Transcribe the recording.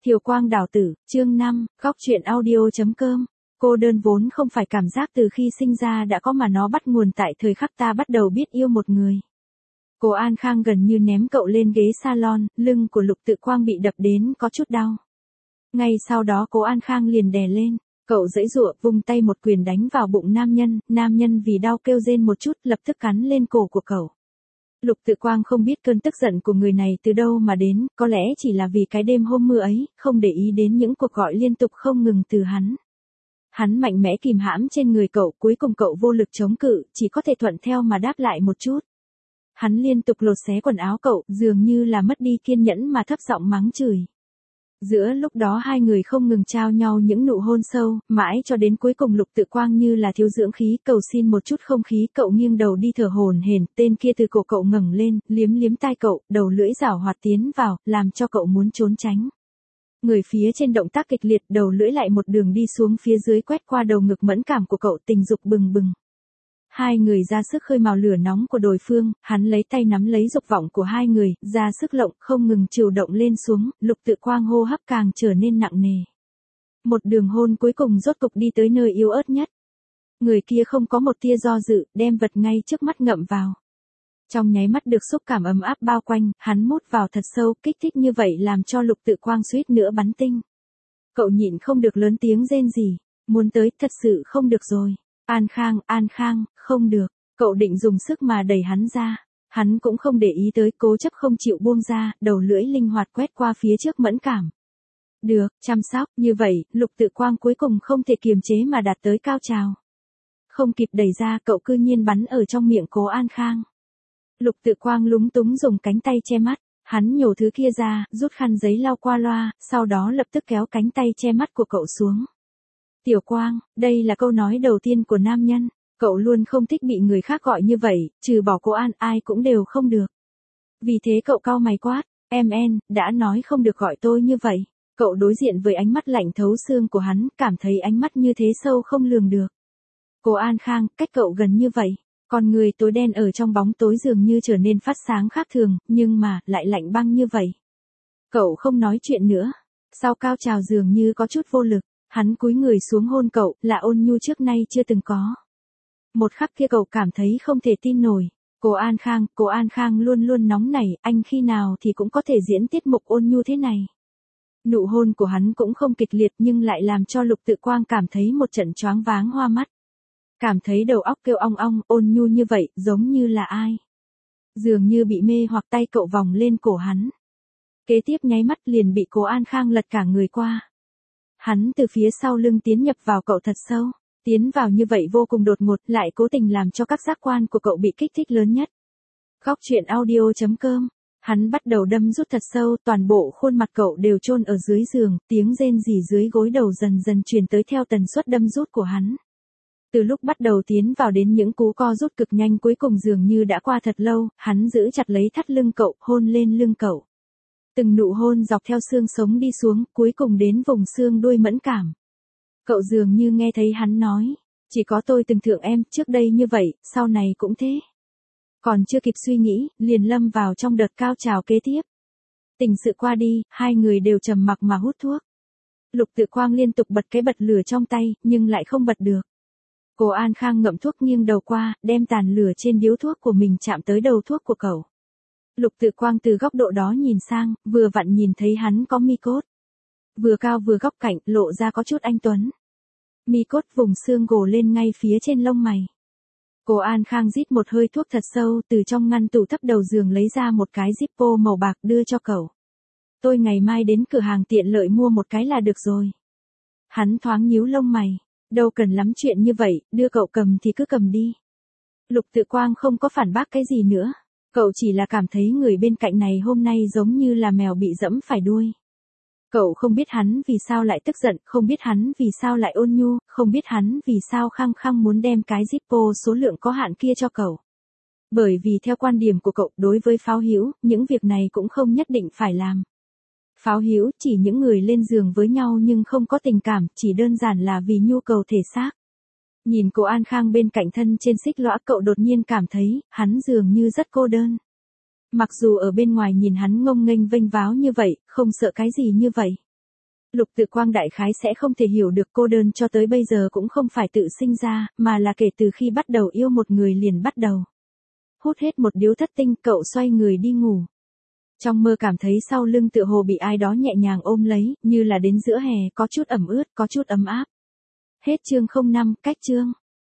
Thiều Quang đào tử, chương 5, góc truyện audio.com. Cô đơn vốn không phải cảm giác từ khi sinh ra đã có mà nó bắt nguồn tại thời khắc ta bắt đầu biết yêu một người. Cô An Khang gần như ném cậu lên ghế salon, lưng của Lục Tự Quang bị đập đến có chút đau. Ngay sau đó cô An Khang liền đè lên, cậu giãy giụa vung tay một quyền đánh vào bụng nam nhân vì đau kêu rên một chút lập tức cắn lên cổ của cậu. Lục Tự Quang không biết cơn tức giận của người này từ đâu mà đến, có lẽ chỉ là vì cái đêm hôm mưa ấy, không để ý đến những cuộc gọi liên tục không ngừng từ hắn. Hắn mạnh mẽ kìm hãm trên người cậu, cuối cùng cậu vô lực chống cự, chỉ có thể thuận theo mà đáp lại một chút. Hắn liên tục lột xé quần áo cậu, dường như là mất đi kiên nhẫn mà thấp giọng mắng chửi. Giữa lúc đó hai người không ngừng trao nhau những nụ hôn sâu, mãi cho đến cuối cùng Lục Tự Quang như là thiếu dưỡng khí, cầu xin một chút không khí, cậu nghiêng đầu đi thở hổn hển, tên kia từ cổ cậu ngẩng lên, liếm tai cậu, đầu lưỡi giảo hoạt tiến vào, làm cho cậu muốn trốn tránh. Người phía trên động tác kịch liệt, đầu lưỡi lại một đường đi xuống phía dưới quét qua đầu ngực mẫn cảm của cậu, tình dục bừng bừng. Hai người ra sức khơi mào lửa nóng của đối phương, hắn lấy tay nắm lấy dục vọng của hai người, ra sức lộng, không ngừng chiều động lên xuống, Lục Tự Quang hô hấp càng trở nên nặng nề. Một đường hôn cuối cùng rốt cục đi tới nơi yếu ớt nhất. Người kia không có một tia do dự, đem vật ngay trước mắt ngậm vào. Trong nháy mắt được xúc cảm ấm áp bao quanh, hắn mút vào thật sâu, kích thích như vậy làm cho Lục Tự Quang suýt nữa bắn tinh. Cậu nhịn không được lớn tiếng rên rỉ, muốn tới, thật sự không được rồi. An Khang, không được, cậu định dùng sức mà đẩy hắn ra. Hắn cũng không để ý tới, cố chấp không chịu buông ra, đầu lưỡi linh hoạt quét qua phía trước mẫn cảm. Được, chăm sóc, như vậy, Lục Tự Quang cuối cùng không thể kiềm chế mà đạt tới cao trào. Không kịp đẩy ra, cậu cư nhiên bắn ở trong miệng cố An Khang. Lục Tự Quang lúng túng dùng cánh tay che mắt, hắn nhổ thứ kia ra, rút khăn giấy lau qua loa, sau đó lập tức kéo cánh tay che mắt của cậu xuống. Tiểu Quang, đây là câu nói đầu tiên của nam nhân, cậu luôn không thích bị người khác gọi như vậy, trừ bỏ cô An, ai cũng đều không được. Vì thế cậu cau mày quát, em đã nói không được gọi tôi như vậy. Cậu đối diện với ánh mắt lạnh thấu xương của hắn, cảm thấy ánh mắt như thế sâu không lường được. Cô An Khang, cách cậu gần như vậy, con người tối đen ở trong bóng tối dường như trở nên phát sáng khác thường, nhưng mà, lại lạnh băng như vậy. Cậu không nói chuyện nữa, sau cao trào dường như có chút vô lực. Hắn cúi người xuống hôn cậu, là ôn nhu trước nay chưa từng có. Một khắc kia cậu cảm thấy không thể tin nổi. Cô An Khang luôn luôn nóng nảy, anh khi nào thì cũng có thể diễn tiết mục ôn nhu thế này. Nụ hôn của hắn cũng không kịch liệt nhưng lại làm cho Lục Tự Quang cảm thấy một trận choáng váng hoa mắt. Cảm thấy đầu óc kêu ong ong, ôn nhu như vậy, giống như là ai. Dường như bị mê hoặc tay cậu vòng lên cổ hắn. Kế tiếp nháy mắt liền bị cô An Khang lật cả người qua. Hắn từ phía sau lưng tiến nhập vào cậu thật sâu, tiến vào như vậy vô cùng đột ngột, lại cố tình làm cho các giác quan của cậu bị kích thích lớn nhất. Góc truyện audio.com, hắn bắt đầu đâm rút thật sâu, toàn bộ khuôn mặt cậu đều chôn ở dưới giường, tiếng rên rỉ dưới gối đầu dần dần truyền tới theo tần suất đâm rút của hắn. Từ lúc bắt đầu tiến vào đến những cú co rút cực nhanh cuối cùng dường như đã qua thật lâu, hắn giữ chặt lấy thắt lưng cậu, hôn lên lưng cậu. Từng nụ hôn dọc theo xương sống đi xuống, cuối cùng đến vùng xương đuôi mẫn cảm. Cậu dường như nghe thấy hắn nói, chỉ có tôi từng thượng em, trước đây như vậy, sau này cũng thế. Còn chưa kịp suy nghĩ, liền lâm vào trong đợt cao trào kế tiếp. Tình sự qua đi, hai người đều trầm mặc mà hút thuốc. Lục Tự Quang liên tục bật cái bật lửa trong tay, nhưng lại không bật được. Cô An Khang ngậm thuốc nghiêng đầu qua, đem tàn lửa trên điếu thuốc của mình chạm tới đầu thuốc của cậu. Lục Tự Quang từ góc độ đó nhìn sang, vừa vặn nhìn thấy hắn có mi cốt. Vừa cao vừa góc cạnh, lộ ra có chút anh tuấn. Mi cốt vùng xương gồ lên ngay phía trên lông mày. Cô An Khang rít một hơi thuốc thật sâu, từ trong ngăn tủ thấp đầu giường lấy ra một cái Zippo màu bạc đưa cho cậu. Tôi ngày mai đến cửa hàng tiện lợi mua một cái là được rồi. Hắn thoáng nhíu lông mày, đâu cần lắm chuyện như vậy, đưa cậu cầm thì cứ cầm đi. Lục Tự Quang không có phản bác cái gì nữa. Cậu chỉ là cảm thấy người bên cạnh này hôm nay giống như là mèo bị dẫm phải đuôi. Cậu không biết hắn vì sao lại tức giận, không biết hắn vì sao lại ôn nhu, không biết hắn vì sao khăng khăng muốn đem cái Zippo số lượng có hạn kia cho cậu. Bởi vì theo quan điểm của cậu, đối với pháo hữu, những việc này cũng không nhất định phải làm. Pháo hữu chỉ những người lên giường với nhau nhưng không có tình cảm, chỉ đơn giản là vì nhu cầu thể xác. Nhìn cô An Khang bên cạnh thân trên xích lõa, cậu đột nhiên cảm thấy, hắn dường như rất cô đơn. Mặc dù ở bên ngoài nhìn hắn ngông nghênh vênh váo như vậy, không sợ cái gì như vậy. Lục Tự Quang đại khái sẽ không thể hiểu được cô đơn cho tới bây giờ cũng không phải tự sinh ra, mà là kể từ khi bắt đầu yêu một người liền bắt đầu. Hút hết một điếu thất tinh, cậu xoay người đi ngủ. Trong mơ cảm thấy sau lưng tựa hồ bị ai đó nhẹ nhàng ôm lấy, như là đến giữa hè, có chút ẩm ướt, có chút ấm áp. Hết chương 05, cách chương.